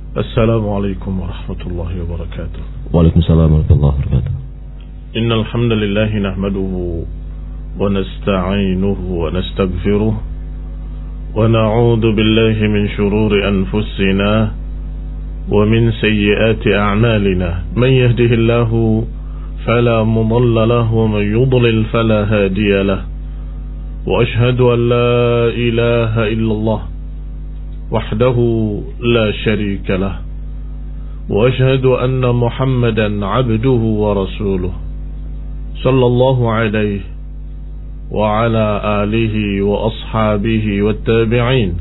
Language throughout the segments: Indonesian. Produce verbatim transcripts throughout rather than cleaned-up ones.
Assalamualaikum warahmatullahi wabarakatuh. Waalaikumsalam warahmatullahi wabarakatuh. Innal hamdalillah nahmaduhu wa nasta'inuhu wa nastaghfiruh wa na'udzu billahi min shururi anfusina wa min sayyiati a'malina. Man yahdihillahu fala mudilla lahu wa man yudlil fala hadiya lahu. Wa ashhadu an la ilaha illallah وحده لا شريك له وأشهد أن محمدا عبده ورسوله صلى الله عليه وعلى آله وأصحابه والتابعين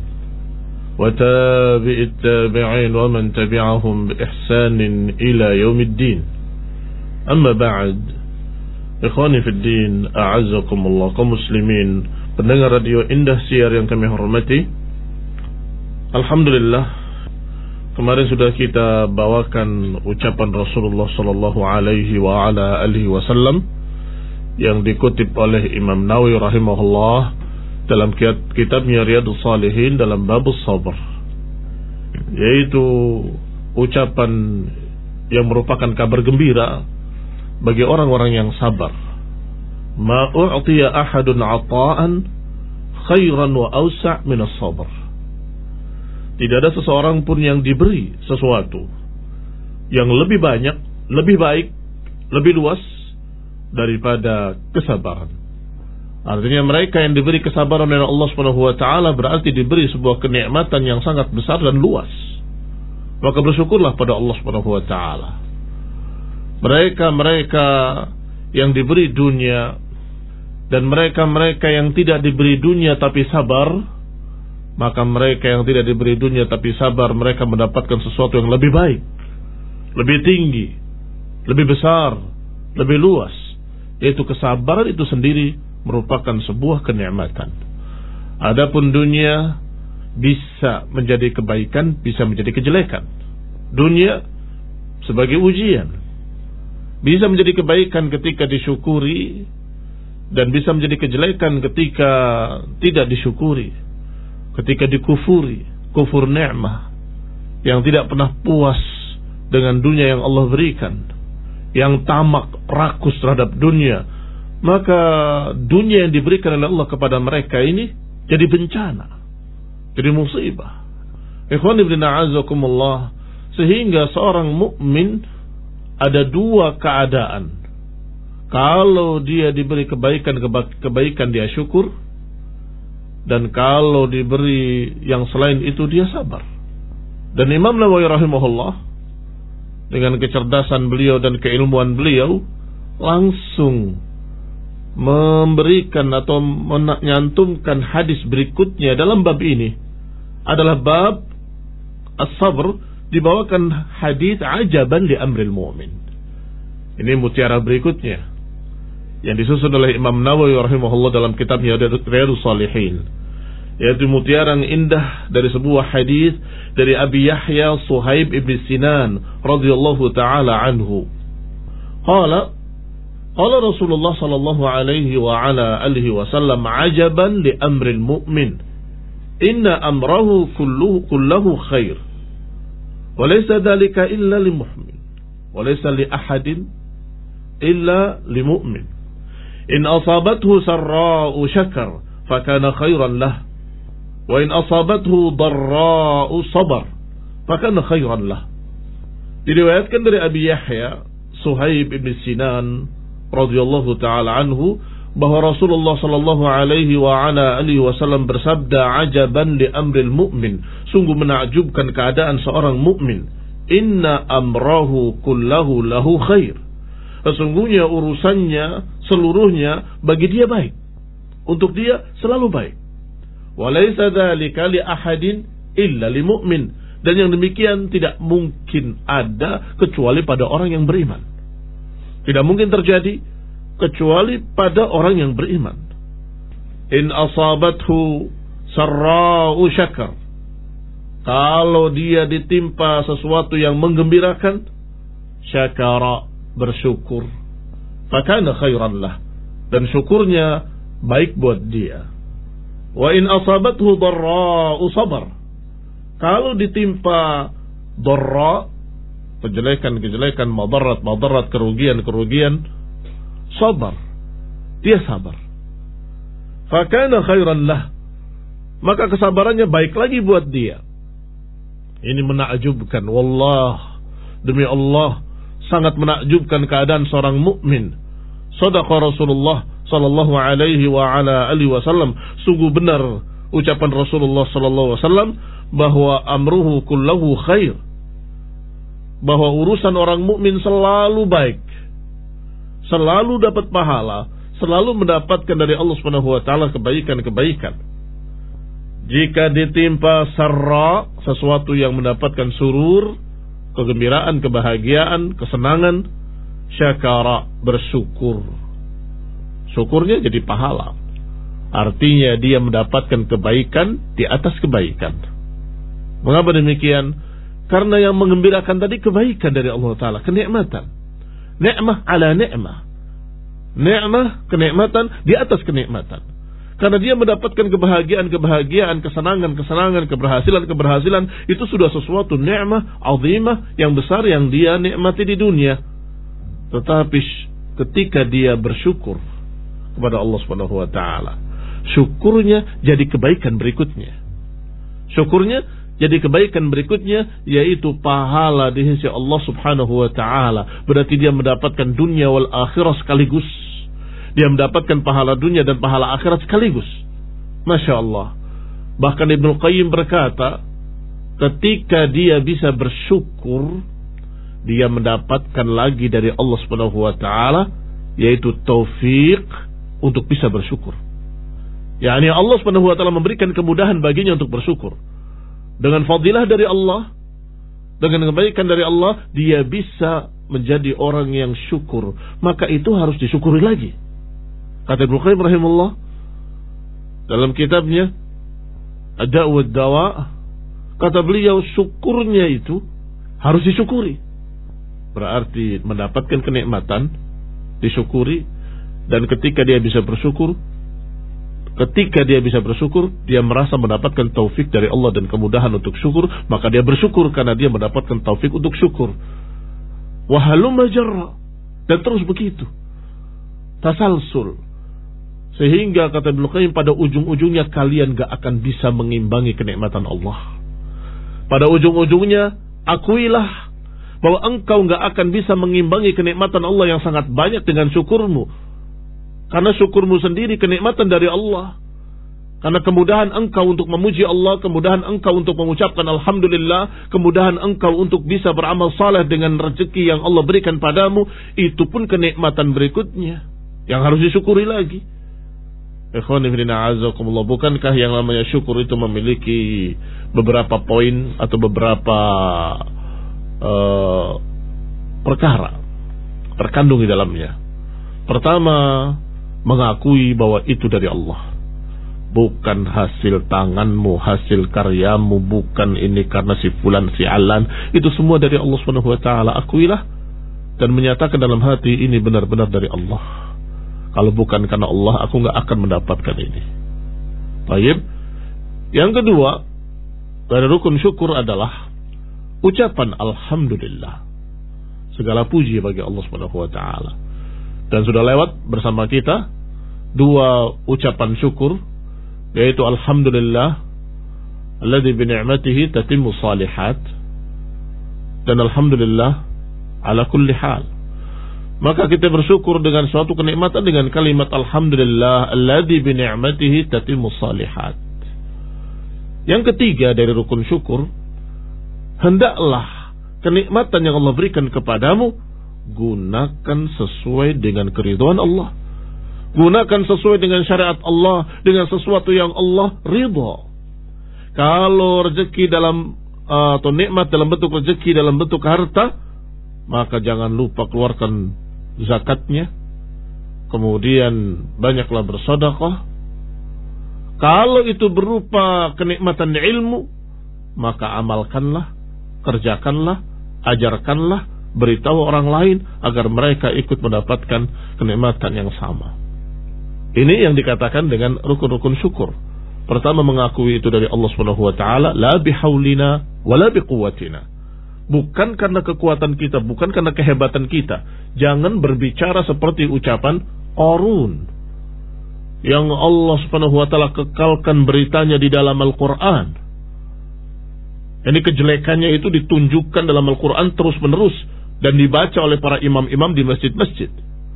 وتابع التابعين ومن تبعهم بإحسان إلى يوم الدين. أما بعد, ikhwani fi din, a'azzakumullah, kaum muslimin pendengar radio Indah Siar yang kami hormati, alhamdulillah, kemarin sudah kita bawakan ucapan Rasulullah sallallahu alaihi wa ala alihi wasallam yang dikutip oleh Imam Nawawi rahimahullah dalam kitabnya Riyadhus Shalihin dalam bab sabar, yaitu ucapan yang merupakan kabar gembira bagi orang-orang yang sabar. Ma u'tiya ahadun 'ata'an khairan wa awsa' min as-sabr. Tidak ada seseorang pun yang diberi sesuatu yang lebih banyak, lebih baik, lebih luas daripada kesabaran. Artinya mereka yang diberi kesabaran oleh Allah Subhanahu wa taala berarti diberi sebuah kenikmatan yang sangat besar dan luas. Maka bersyukurlah pada Allah Subhanahu wa taala. Mereka-mereka yang diberi dunia dan mereka-mereka yang tidak diberi dunia tapi sabar, maka mereka yang tidak diberi dunia tapi sabar, mereka mendapatkan sesuatu yang lebih baik, lebih tinggi, lebih besar, lebih luas, yaitu kesabaran itu sendiri merupakan sebuah kenikmatan. Adapun dunia bisa menjadi kebaikan, bisa menjadi kejelekan. Dunia sebagai ujian bisa menjadi kebaikan ketika disyukuri dan bisa menjadi kejelekan ketika tidak disyukuri. Ketika dikufuri, kufur ni'mah, yang tidak pernah puas dengan dunia yang Allah berikan, yang tamak, rakus terhadap dunia, maka dunia yang diberikan oleh Allah kepada mereka ini jadi bencana, jadi musibah. Ikhwan ibn a'azakumullah, sehingga seorang mukmin ada dua keadaan. Kalau dia diberi kebaikan-kebaikan dia syukur, dan kalau diberi yang selain itu dia sabar. Dan Imam Nawawi rahimahullah dengan kecerdasan beliau dan keilmuan beliau langsung memberikan atau menyantumkan hadis berikutnya dalam bab ini. Adalah bab as-sabr, dibawakan hadis ajaban li amril mu'min. Ini mutiara berikutnya yang disusun oleh Imam Nawawi rahimahullah dalam kitabnya Riyadhus Shalihin, yaitu mutiara yang indah dari sebuah hadis dari Abi Yahya Suhaib ibn Sinan radhiyallahu taala anhu. Qala qala Rasulullah sallallahu alaihi wa ala alihi wasallam ajaban li amril mu'min inna amrahu kulluhu kulluhu khair wa laysa dhalika illa lil mu'min wa laysa li ahadin illa lil mu'min. In asabathu sarra'u syakar fakana khairan lah, wa in asabathu darra'u sabar fakana khairan lah. Diriwayatkan dari Abi Yahya Suhaib ibn Sinan radhiyallahu taala anhu bahwa Rasulullah sallallahu alaihi wa ala alihi wasallam bersabda, ajaban li amril mu'min, sungguh menakjubkan keadaan seorang mukmin, inna amrahu kullahu lahu khair, sesungguhnya urusannya seluruhnya bagi dia baik, untuk dia selalu baik. Walaysa dzalika li ahadin illa li mu'min, dan yang demikian tidak mungkin ada kecuali pada orang yang beriman. Tidak mungkin terjadi kecuali pada orang yang beriman. In asabathu sarra'u syakar, kalau dia ditimpa sesuatu yang menggembirakan, syakara, bersyukur, fakana khairan lah, dan syukurnya baik buat dia. Wa in asabathu darra'u sabar, kalau ditimpa dharra, kejelekan-kejelekan, madarat-madarat, kerugian-kerugian, sabar. Dia sabar. Fakana khairan lah, maka kesabarannya baik lagi buat dia. Ini menakjubkan, wallah, demi Allah, sangat menakjubkan keadaan seorang mukmin. Shadaqa Rasulullah sallallahu alaihi wa ala alihi wasallam. Sungguh benar ucapan Rasulullah sallallahu alaihi wasallam bahwa amruhu kullahu khair. Bahwa urusan orang mukmin selalu baik. Selalu dapat pahala, selalu mendapatkan dari Allah Subhanahu wa taala kebaikan-kebaikan. Jika ditimpa sarra, sesuatu yang mendapatkan surur, kegembiraan, kebahagiaan, kesenangan, syakara, bersyukur. Syukurnya jadi pahala. Artinya dia mendapatkan kebaikan di atas kebaikan. Mengapa demikian? Karena yang mengembirakan tadi kebaikan dari Allah Ta'ala, kenikmatan. Ni'mah ala ni'mah. Ni'mah, kenikmatan di atas kenikmatan. Karena dia mendapatkan kebahagiaan-kebahagiaan, kesenangan-kesenangan, keberhasilan-keberhasilan, itu sudah sesuatu ni'mah azimah yang besar yang dia nikmati di dunia. Tetapi ketika dia bersyukur kepada Allah Subhanahu wa taala, syukurnya jadi kebaikan berikutnya. Syukurnya jadi kebaikan berikutnya, yaitu pahala di sisi Allah Subhanahu wa taala. Berarti dia mendapatkan dunia wal akhirah sekaligus. Dia mendapatkan pahala dunia dan pahala akhirat sekaligus. Masya Allah. Bahkan Ibnu Qayyim berkata, ketika dia bisa bersyukur, dia mendapatkan lagi dari Allah Subhanahu wa taala, yaitu taufik untuk bisa bersyukur. yakni Allah Subhanahu wa taala memberikan kemudahan baginya untuk bersyukur. Dengan fadilah dari Allah, dengan kebaikan dari Allah, dia bisa menjadi orang yang syukur. Maka itu harus disyukuri lagi. Kata Ibnu Qayyim rahimahullah dalam kitabnya Ad-Da' wa Ad-Dawa, kata beliau, syukurnya itu harus disyukuri. Berarti mendapatkan kenikmatan disyukuri, dan ketika dia bisa bersyukur, ketika dia bisa bersyukur, dia merasa mendapatkan taufik dari Allah dan kemudahan untuk syukur, maka dia bersyukur karena dia mendapatkan taufik untuk syukur. Wa halumma jarra, dan terus begitu, tasalsul, sehingga kata Ibnu Qayyim, pada ujung-ujungnya kalian gak akan bisa mengimbangi kenikmatan Allah. Pada ujung-ujungnya akuilah bahwa engkau gak akan bisa mengimbangi kenikmatan Allah yang sangat banyak dengan syukurmu. Karena syukurmu sendiri kenikmatan dari Allah. Karena kemudahan engkau untuk memuji Allah, kemudahan engkau untuk mengucapkan Alhamdulillah, kemudahan engkau untuk bisa beramal saleh dengan rezeki yang Allah berikan padamu, itu pun kenikmatan berikutnya yang harus disyukuri lagi. Ikhwani fillah azakumullah, bukankah yang namanya syukur itu memiliki beberapa poin atau beberapa uh, perkara terkandung di dalamnya. Pertama, mengakui bahwa itu dari Allah, bukan hasil tanganmu, hasil karyamu, bukan ini karena si fulan si alan, itu semua dari Allah Subhanahu wa taala. Akuilah dan menyatakan dalam hati, ini benar-benar dari Allah. Kalau bukan karena Allah, aku gak akan mendapatkan ini. Baik. Yang kedua dari rukun syukur adalah ucapan Alhamdulillah. Segala puji bagi Allah Subhanahu wa taala. Dan sudah lewat bersama kita dua ucapan syukur, yaitu Alhamdulillah alladzi bi ni'matihi tatimmu shalihat, dan Alhamdulillah ala kulli hal. Maka kita bersyukur dengan suatu kenikmatan dengan kalimat Alhamdulillah alladzi bi ni'matihi tatimmu shalihat. Yang ketiga dari rukun syukur, hendaklah kenikmatan yang Allah berikan kepadamu gunakan sesuai dengan keridhaan Allah. Gunakan sesuai dengan syariat Allah, dengan sesuatu yang Allah ridha. Kalau rezeki dalam uh, atau nikmat dalam bentuk rezeki dalam bentuk harta, maka jangan lupa keluarkan zakatnya. Kemudian banyaklah bersedekah. Kalau itu berupa kenikmatan ilmu, maka amalkanlah, kerjakanlah, ajarkanlah, beritahu orang lain agar mereka ikut mendapatkan kenikmatan yang sama. Ini yang dikatakan dengan rukun-rukun syukur. Pertama, mengakui itu dari Allah Subhanahu wa taala, la bihaulina wala biquwwatina. bukan karena kekuatan kita, bukan karena kehebatan kita. Jangan berbicara seperti ucapan Qarun yang Allah Subhanahu wa taala kekalkan beritanya di dalam Al-Qur'an. Ini kejelekannya itu ditunjukkan dalam Al-Qur'an terus-menerus dan dibaca oleh para imam-imam di masjid-masjid.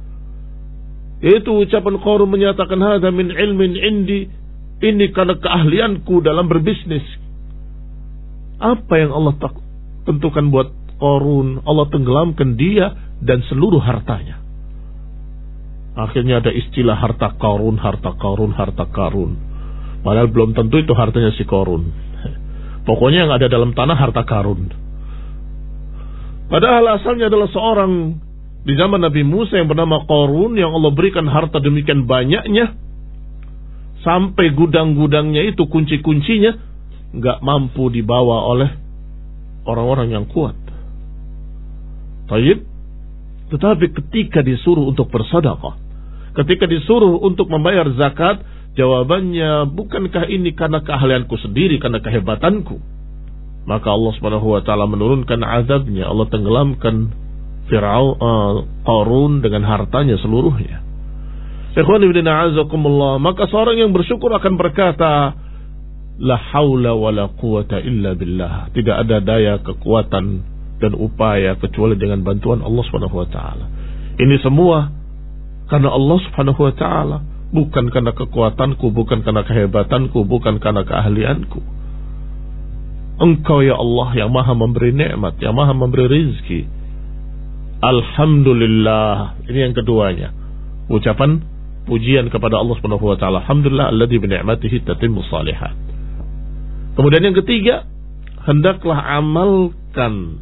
Itu ucapan Qarun menyatakan, hadza min ilmin indi, ini karena keahlianku dalam berbisnis. Apa yang Allah tak tentukan buat Qarun? Allah tenggelamkan dia dan seluruh hartanya. Akhirnya ada istilah harta Qarun, harta Qarun, harta Qarun. Padahal belum tentu itu hartanya si Qarun. Pokoknya yang ada dalam tanah harta Qarun. Padahal asalnya adalah seorang di zaman Nabi Musa yang bernama Qarun, yang Allah berikan harta demikian banyaknya sampai gudang-gudangnya itu, kunci-kuncinya nggak mampu dibawa oleh orang-orang yang kuat. Taib. Tetapi ketika disuruh untuk bersedekah, ketika disuruh untuk membayar zakat, jawabannya, bukankah ini karena keahlianku sendiri, karena kehebatanku? Maka Allah Subhanahu wa taala menurunkan azabnya. Allah tenggelamkan Fir'aun, uh, Qarun dengan hartanya seluruhnya. Ikhwani fillah azakumullah. Maka seorang yang bersyukur akan berkata, la haula wala quwata illa billah. Tidak ada daya, kekuatan dan upaya kecuali dengan bantuan Allah Subhanahu wa taala. Ini semua karena Allah Subhanahu wa taala, bukan karena kekuatanku, bukan karena kehebatanku, bukan karena keahlianku. Engkau ya Allah yang maha memberi nikmat, yang maha memberi rizki. Alhamdulillah. Ini yang keduanya, ucapan pujian kepada Allah Subhanahu wa taala. Alhamdulillah alladzi bi ni'matihi tatimmu shalihat. Kemudian yang ketiga, hendaklah amalkan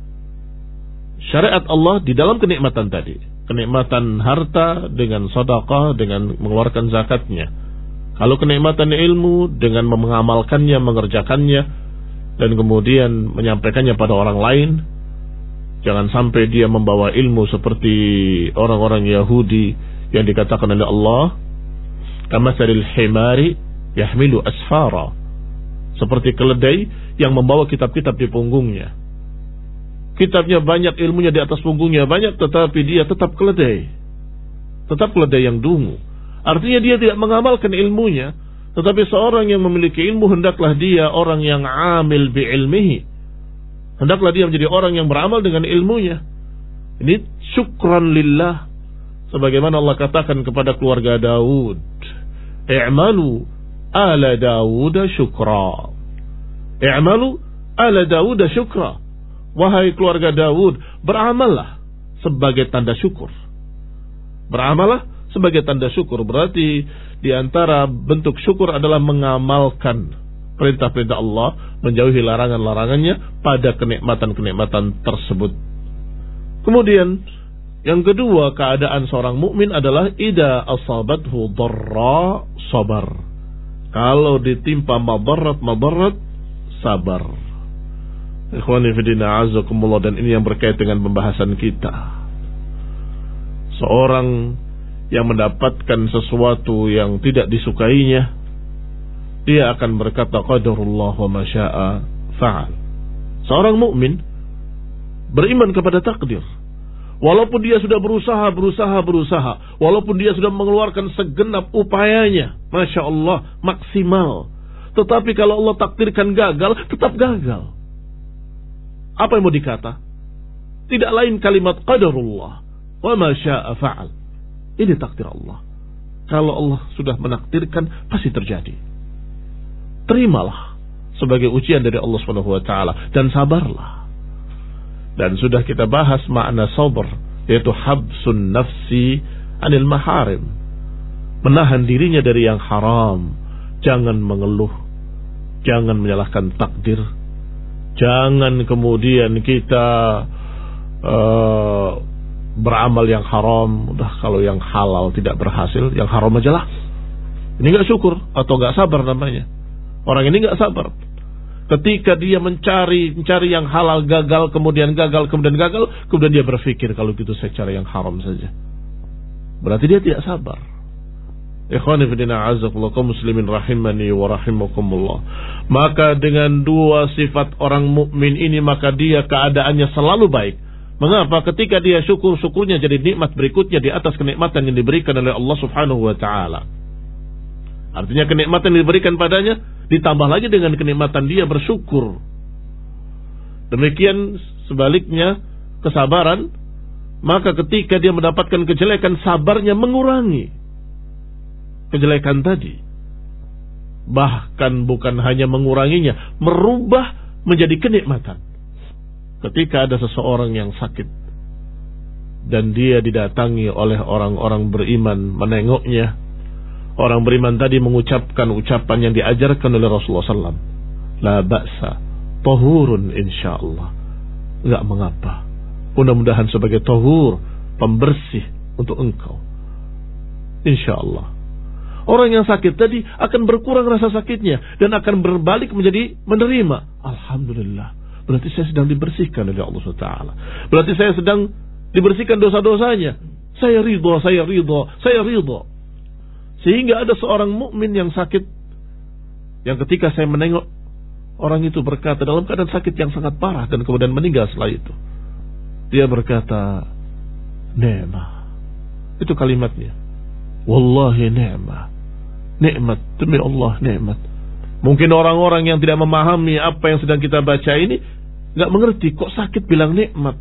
syariat Allah di dalam kenikmatan tadi. Kenikmatan harta dengan sedekah, dengan mengeluarkan zakatnya. Kalau kenikmatan ilmu dengan mengamalkannya, mengerjakannya, dan kemudian menyampaikannya pada orang lain. Jangan sampai dia membawa ilmu seperti orang-orang Yahudi yang dikatakan oleh Allah, kamatsalil himari yahmilu asfara, seperti keledai yang membawa kitab-kitab di punggungnya. Kitabnya banyak, ilmunya di atas punggungnya banyak, tetapi dia tetap keledai, tetap keledai yang dungu. Artinya dia tidak mengamalkan ilmunya. Tetapi seorang yang memiliki ilmu, hendaklah dia orang yang amil bi ilmihi. Hendaklah dia menjadi orang yang beramal dengan ilmunya. Ini syukran lillah. Sebagaimana Allah katakan kepada keluarga Daud, i'malu ala Daud syukra. I'malu ala Daud syukra. Wahai keluarga Daud, beramallah sebagai tanda syukur. Beramallah sebagai tanda syukur. Berarti di antara bentuk syukur adalah mengamalkan perintah-perintah Allah, menjauhi larangan-larangannya pada kenikmatan-kenikmatan tersebut. Kemudian yang kedua, keadaan seorang mukmin adalah idza asabathu dharra sabar. Kalau ditimpa madarat-madarat, sabar. Ikhwani fillah azakumullah, dan ini yang berkait dengan pembahasan kita. Seorang yang mendapatkan sesuatu yang tidak disukainya, dia akan berkata qadarullah wa ma syaa fa'al. Seorang mukmin beriman kepada takdir. Walaupun dia sudah berusaha, berusaha, berusaha, walaupun dia sudah mengeluarkan segenap upayanya, Masya Allah, maksimal, tetapi kalau Allah takdirkan gagal, tetap gagal. Apa yang mau dikata? Tidak lain kalimat qadarullah wa ma syaa fa'al. Ini takdir Allah. Kalau Allah sudah menakdirkan, pasti terjadi. Terimalah sebagai ujian dari Allah Subhanahu wa taala dan sabarlah. Dan sudah kita bahas makna sabar, yaitu habsun nafsi anil maharim. Menahan dirinya dari yang haram. Jangan mengeluh, jangan menyalahkan takdir. Jangan kemudian kita uh, beramal yang haram. Udah, kalau yang halal tidak berhasil, yang haram aja lah. Ini gak syukur atau gak sabar namanya. Orang ini gak sabar. Ketika dia mencari mencari yang halal, gagal, kemudian gagal, kemudian gagal, kemudian dia berpikir, kalau gitu saya cari yang haram saja. Berarti dia tidak sabar. Ikhwani fillah a'azzakumullah kaum muslimin rahimani wa rahimakumullah. Maka dengan dua sifat orang mukmin ini maka dia keadaannya selalu baik. Mengapa? Ketika dia syukur, syukurnya jadi nikmat berikutnya di atas kenikmatan yang diberikan oleh Allah Subhanahu wa taala. Artinya kenikmatan yang diberikan padanya ditambah lagi dengan kenikmatan dia bersyukur. Demikian sebaliknya kesabaran, maka ketika dia mendapatkan kejelekan sabarnya mengurangi kejelekan tadi. Bahkan bukan hanya menguranginya, merubah menjadi kenikmatan. Ketika ada seseorang yang sakit dan dia didatangi oleh orang-orang beriman menengoknya, orang beriman tadi mengucapkan ucapan yang diajarkan oleh Rasulullah sallallahu alaihi wasallam, la ba'sa tahurun insyaallah, enggak mengapa, mudah-mudahan sebagai tahur, pembersih untuk engkau, insyaallah. Orang yang sakit tadi akan berkurang rasa sakitnya dan akan berbalik menjadi menerima. Alhamdulillah, berarti saya sedang dibersihkan oleh Allah subhanahu wa taala. Berarti saya sedang dibersihkan dosa-dosanya. Saya ridha, saya ridha, saya ridha. Sehingga ada seorang mukmin yang sakit, yang ketika saya menengok orang itu berkata dalam keadaan sakit yang sangat parah dan kemudian meninggal setelah itu, dia berkata, "Ni'mah." Itu kalimatnya. Wallahi ni'mah. Nikmat, demi Allah nikmat. Mungkin orang-orang yang tidak memahami apa yang sedang kita baca ini nggak mengerti kok sakit bilang nikmat.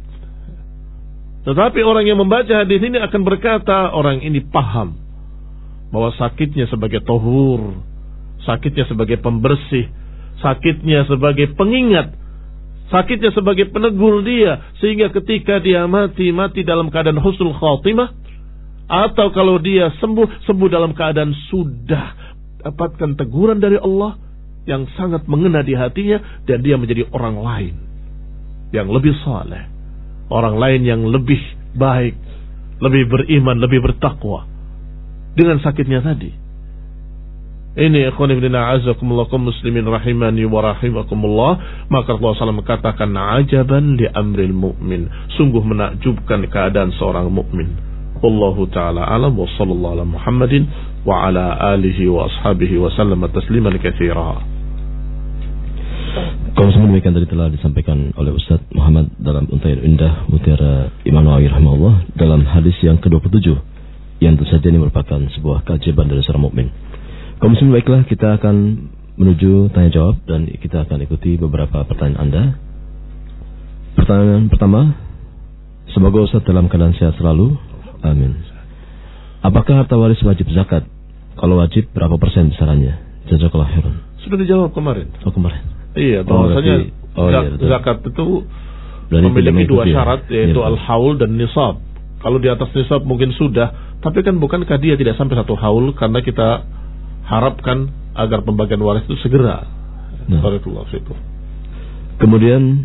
Tetapi orang yang membaca hadis ini akan berkata, orang ini paham bahwa sakitnya sebagai tohur, sakitnya sebagai pembersih, sakitnya sebagai pengingat, sakitnya sebagai penegur dia, sehingga ketika dia mati, mati dalam keadaan husnul khatimah. Atau kalau dia sembuh, sembuh dalam keadaan sudah dapatkan teguran dari Allah yang sangat mengena di hatinya, dan dia menjadi orang lain yang lebih saleh, orang lain yang lebih baik, lebih beriman, lebih bertakwa dengan sakitnya tadi. Ini ikhwan ibn a'azakumullah kaum muslimin rahimani wa rahimakumullah. Maka Allah sallallahu alaihi wasallam katakan, ajaban li amril mu'min, sungguh menakjubkan keadaan seorang mukmin. Wallahu ta'ala alam wa sallallahu ala Muhammadin wa ala alihi wa ashabihi wa sallam tasliman katsira. Kalau demikian tadi telah disampaikan oleh Ustaz Muhammad dalam Untayan Indah Mutiara Imam Nawawi rahimahullah dalam hadis yang ke dua puluh tujuh, yang tentu saja ini merupakan sebuah keajaiban dari seorang mukmin. Kaum muslimin, baiklah, kita akan menuju tanya jawab dan kita akan ikuti beberapa pertanyaan Anda. Pertanyaan pertama, semoga Ustaz dalam keadaan sehat selalu. Amin. Apakah harta waris wajib zakat? Kalau wajib, berapa persen besarannya? Jazakallahu khairan. Sudah dijawab kemarin. Oh, kemarin. Iya, bahwasanya oh, iya, zakat itu berarti memiliki dua syarat, ya, yaitu ya, al-haul dan nisab. Kalau di atas nisab mungkin sudah, tapi kan bukankah dia tidak sampai satu haul, karena kita harapkan agar pembagian waris itu segera. Nah. Barakallahu fikum. Kemudian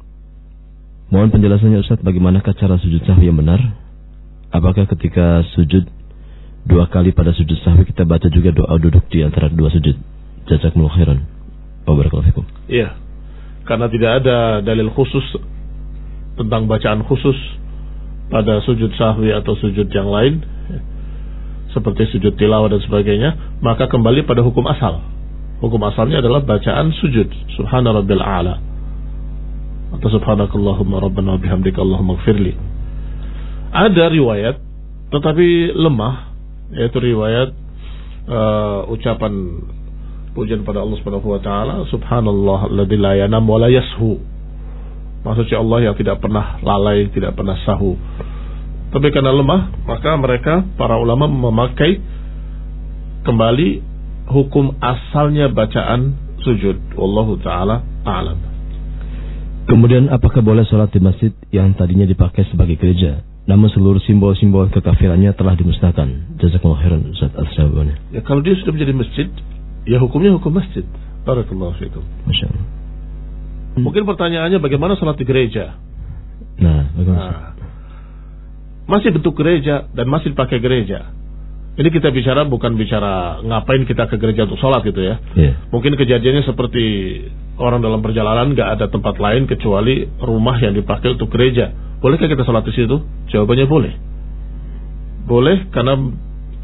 mohon penjelasannya Ustaz, bagaimanakah cara sujud sahwi yang benar? Apakah ketika sujud dua kali pada sujud sahwi kita baca juga doa duduk di antara dua sujud? Jazakumullahu khairan. Barakallahu fikum. Iya. Karena tidak ada dalil khusus tentang bacaan khusus pada sujud sahwi atau sujud yang lain, seperti sujud tilawah dan sebagainya, maka kembali pada hukum asal. Hukum asalnya adalah bacaan sujud Subhana rabbil a'la atau Subhanakallahumma rabbana bihamdika Allahumma ighfirli. Ada riwayat tetapi lemah, yaitu riwayat uh, ucapan pujian pada Allah Subhanahu wa taala, subhanallah alladzi la yanam wa la yashu. Maksudnya Allah yang tidak pernah lalai, tidak pernah sahu. Tapi karena lemah, maka mereka para ulama memakai kembali hukum asalnya bacaan sujud. Wallahu taala a'lam. Kemudian apakah boleh sholat di masjid yang tadinya dipakai sebagai gereja, namun seluruh simbol-simbol kekafirannya telah dimusnahkan? Jazakumullah khairan Ustaz Al-Syawbani. Ya, kalau dia sudah menjadi masjid, ya hukumnya hukum masjid. Barakallahu fikum. Masyaallah. Mungkin pertanyaannya bagaimana sholat di gereja? Nah, bagaimana? Nah, masih bentuk gereja dan masih dipakai gereja. Ini kita bicara bukan bicara ngapain kita ke gereja untuk sholat gitu ya. Yeah. Mungkin kejadiannya seperti orang dalam perjalanan gak ada tempat lain kecuali rumah yang dipakai untuk gereja. Bolehkah kita sholat di situ? Jawabannya boleh. Boleh, karena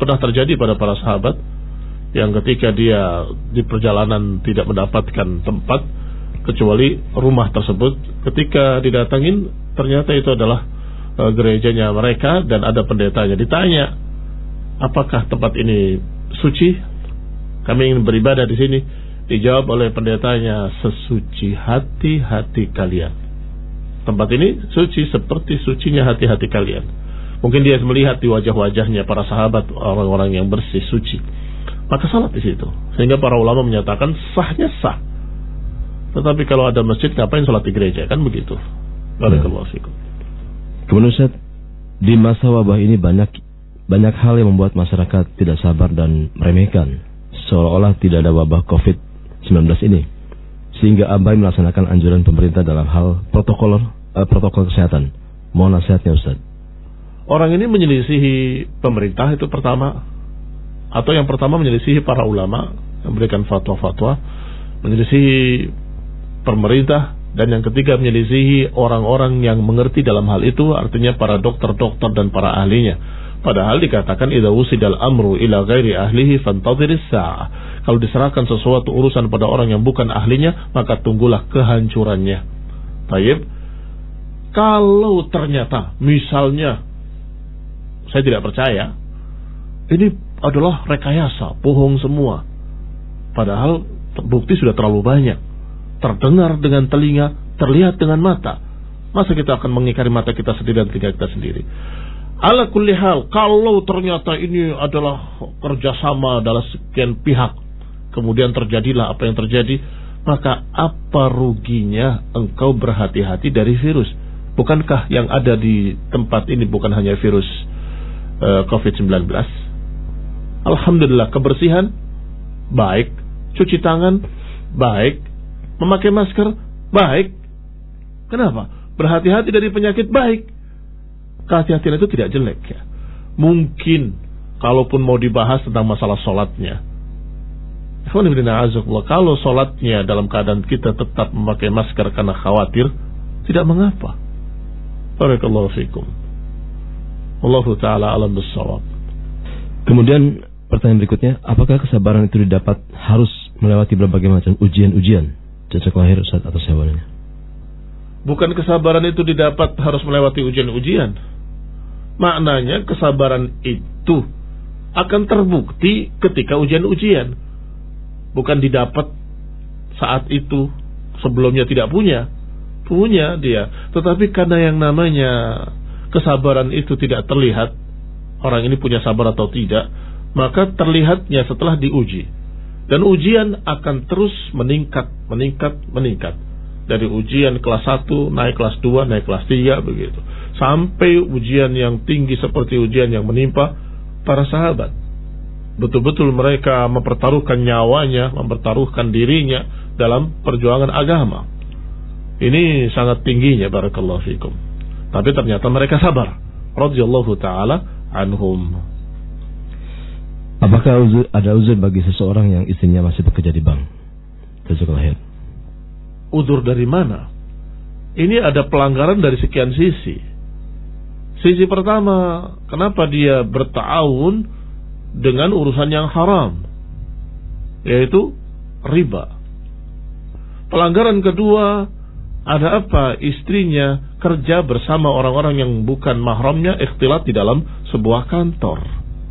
pernah terjadi pada para sahabat yang ketika dia di perjalanan tidak mendapatkan tempat kecuali rumah tersebut, ketika didatangin ternyata itu adalah uh, gerejanya mereka dan ada pendetanya. Ditanya, apakah tempat ini suci? Kami ingin beribadah di sini. Dijawab oleh pendetanya, sesuci hati-hati kalian. Tempat ini suci seperti sucinya hati-hati kalian. Mungkin dia melihat di wajah-wajahnya para sahabat orang-orang yang bersih, suci, maka salat di situ. Sehingga para ulama menyatakan sahnya sah. Tetapi kalau ada masjid, ngapain salat di gereja? Kan begitu. Barakallahu fikum. Kemudian Ustaz, di masa wabah ini banyak banyak hal yang membuat masyarakat tidak sabar dan meremehkan, seolah-olah tidak ada wabah covid sembilan belas ini, sehingga abai melaksanakan anjuran pemerintah dalam hal protokol uh, protokol kesehatan. Mohon nasihatnya Ustaz. Orang ini menyelisihi pemerintah itu pertama, atau yang pertama menyelisihi para ulama yang memberikan fatwa-fatwa, menyelisihi pemerintah, dan yang ketiga menyelisihi orang-orang yang mengerti dalam hal itu, artinya para dokter-dokter dan para ahlinya. Padahal dikatakan idza wusidal amru ila ghairi ahlihi fantadhiris sa'ah. Kalau diserahkan sesuatu urusan pada orang yang bukan ahlinya, maka tunggulah kehancurannya. Baik. Kalau ternyata misalnya saya tidak percaya ini adalah rekayasa, bohong semua, padahal bukti sudah terlalu banyak, terdengar dengan telinga, terlihat dengan mata, masa kita akan mengingkari mata kita sendiri dan telinga kita sendiri? Ala kulli hal, kalau ternyata ini adalah kerjasama dalam sekian pihak, kemudian terjadilah apa yang terjadi, maka apa ruginya engkau berhati-hati dari virus? Bukankah yang ada di tempat ini bukan hanya virus uh, covid sembilan belas? Alhamdulillah, kebersihan baik, cuci tangan baik, memakai masker baik. Kenapa? Berhati-hati dari penyakit baik. Kehati-hatian itu tidak jelek ya. Mungkin kalaupun mau dibahas tentang masalah sholatnya, kalau sholatnya dalam keadaan kita tetap memakai masker karena khawatir, tidak mengapa. Barakallahu fikum. Wallahu ta'ala alam bissawab. Kemudian pertanyaan berikutnya, apakah kesabaran itu didapat harus melewati berbagai macam ujian-ujian? Cocok lahir Ustaz atas jawabannya. Bukan kesabaran itu didapat harus melewati ujian-ujian. Maknanya kesabaran itu akan terbukti ketika ujian-ujian. Bukan didapat saat itu, sebelumnya tidak punya. Punya dia, tetapi karena yang namanya kesabaran itu tidak terlihat, orang ini punya sabar atau tidak, maka terlihatnya setelah diuji. Dan ujian akan terus meningkat, meningkat, meningkat. Dari ujian kelas satu, naik kelas dua, naik kelas tiga, begitu. Sampai ujian yang tinggi seperti ujian yang menimpa para sahabat. Betul-betul mereka mempertaruhkan nyawanya, mempertaruhkan dirinya dalam perjuangan agama. Ini sangat tingginya, barakallahu fikum. Tapi ternyata mereka sabar, radhiyallahu ta'ala anhum. Apakah uzur, ada uzur bagi seseorang yang istrinya masih bekerja di bank? Cocok lahir. Uzur dari mana? Ini ada pelanggaran dari sekian sisi. Sisi pertama, kenapa dia berta'awun dengan urusan yang haram, yaitu riba. Pelanggaran kedua, ada apa? Istrinya kerja bersama orang-orang yang bukan mahramnya, ikhtilat di dalam sebuah kantor.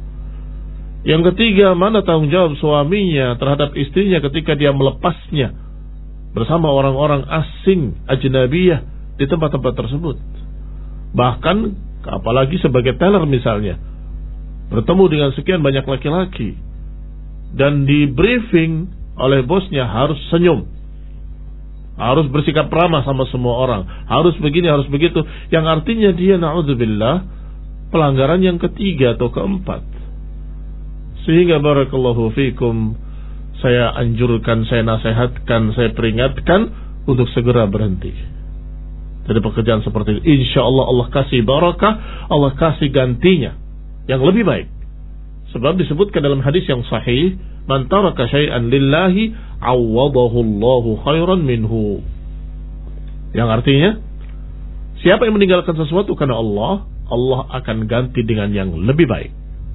Yang ketiga, mana tanggung jawab suaminya terhadap istrinya ketika dia melepasnya bersama orang-orang asing, ajnabiyah, di tempat-tempat tersebut. Bahkan, apalagi sebagai teller misalnya, bertemu dengan sekian banyak laki-laki, dan di briefing oleh bosnya harus senyum, harus bersikap ramah sama semua orang, harus begini, harus begitu, yang artinya dia na'udzubillah pelanggaran yang ketiga atau keempat. Sehingga barakallahu fikum, saya anjurkan, saya nasihatkan, saya peringatkan untuk segera berhenti dari pekerjaan seperti itu. Insya Allah Allah kasih barakah, Allah kasih gantinya yang lebih baik. Sebab disebutkan dalam hadis yang sahih, man taraka syai'an lillahi awwadahu Allahu khairan minhu. Yang artinya, siapa yang meninggalkan sesuatu karena Allah, Allah akan ganti dengan yang lebih baik.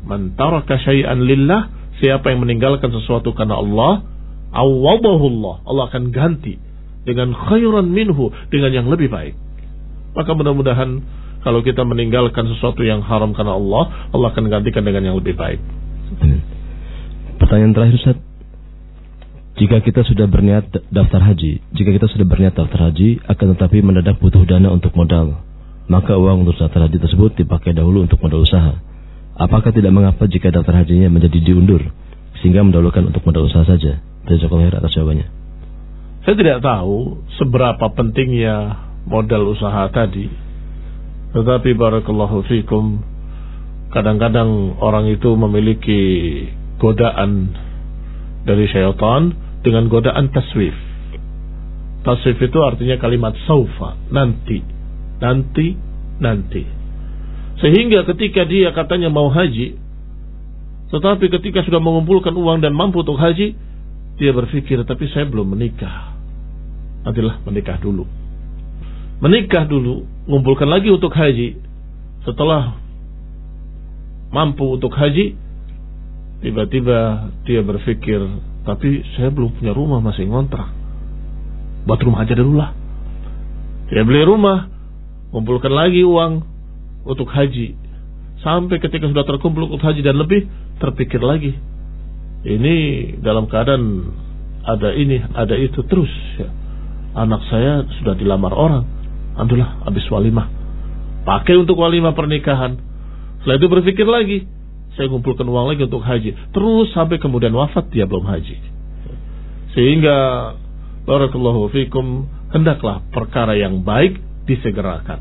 Man taraka syai'an lillah, siapa yang meninggalkan sesuatu karena Allah, awwadahullah, Allah akan ganti dengan khairan minhu, dengan yang lebih baik. Maka mudah-mudahan kalau kita meninggalkan sesuatu yang haram karena Allah, Allah akan gantikan dengan yang lebih baik. Pertanyaan terakhir, Ustaz. Jika kita sudah berniat daftar haji, jika kita sudah berniat daftar haji, akan tetapi mendadak butuh dana untuk modal, maka uang untuk daftar haji tersebut dipakai dahulu untuk modal usaha. Apakah tidak mengapa jika daftar hajinya menjadi diundur, sehingga mendahulukan untuk modal usaha saja? Jazakallahu khair atas jawabannya. Saya tidak tahu seberapa pentingnya modal usaha tadi, tetapi barakallahu fikum, kadang-kadang orang itu memiliki godaan dari syaitan dengan godaan taswif. Taswif itu artinya kalimat saufa, nanti, nanti, nanti. Sehingga ketika dia katanya mau haji, tetapi ketika sudah mengumpulkan uang dan mampu untuk haji, dia berpikir, tapi saya belum menikah. Nantilah menikah dulu. Menikah dulu, mengumpulkan lagi untuk haji. Setelah mampu untuk haji, tiba-tiba dia berpikir, tapi saya belum punya rumah, masih ngontrak. Buat rumah aja dulu lah. Dia beli rumah, kumpulkan lagi uang untuk haji. Sampai ketika sudah terkumpul untuk haji dan lebih, terpikir lagi. Ini dalam keadaan ada ini, ada itu terus. Ya. Anak saya sudah dilamar orang. Alhamdulillah, habis walimah. Pakai untuk walimah pernikahan. Setelah itu berpikir lagi, saya kumpulkan uang lagi untuk haji. Terus sampai kemudian wafat dia belum haji. Sehingga barakallahu fikum, hendaklah perkara yang baik disegerakan.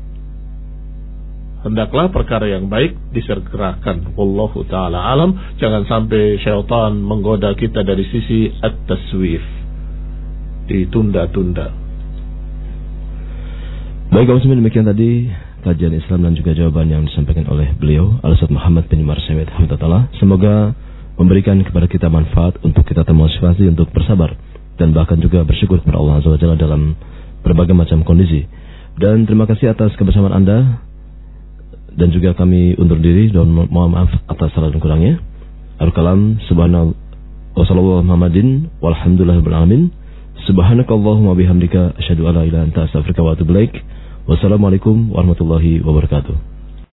Hendaklah perkara yang baik disegerakan. Wallahu ta'ala alam. Jangan sampai syaitan menggoda kita dari sisi at-taswif, ditunda-tunda. Baik, kaum muslimin, demikian tadi kajian Islam dan juga jawaban yang disampaikan oleh beliau Al-Ustaz Muhammad bin Marsyamid Hamdatullah. Semoga memberikan kepada kita manfaat untuk kita termotivasi untuk bersabar dan bahkan juga bersyukur kepada Allah Azza wa Jalla dalam berbagai macam kondisi. Dan terima kasih atas kebersamaan Anda, dan juga kami undur diri dan mohon maaf atas salah dan kurangnya. Al-Kalam subhanallah wa sallallahu Muhammadin walhamdulillahirabbil alamin. Subhanakallahumma bihamdika asyhadu an la ilaha illa anta astaghfiruka wa atubu ilaik. Wassalamualaikum warahmatullahi wabarakatuh.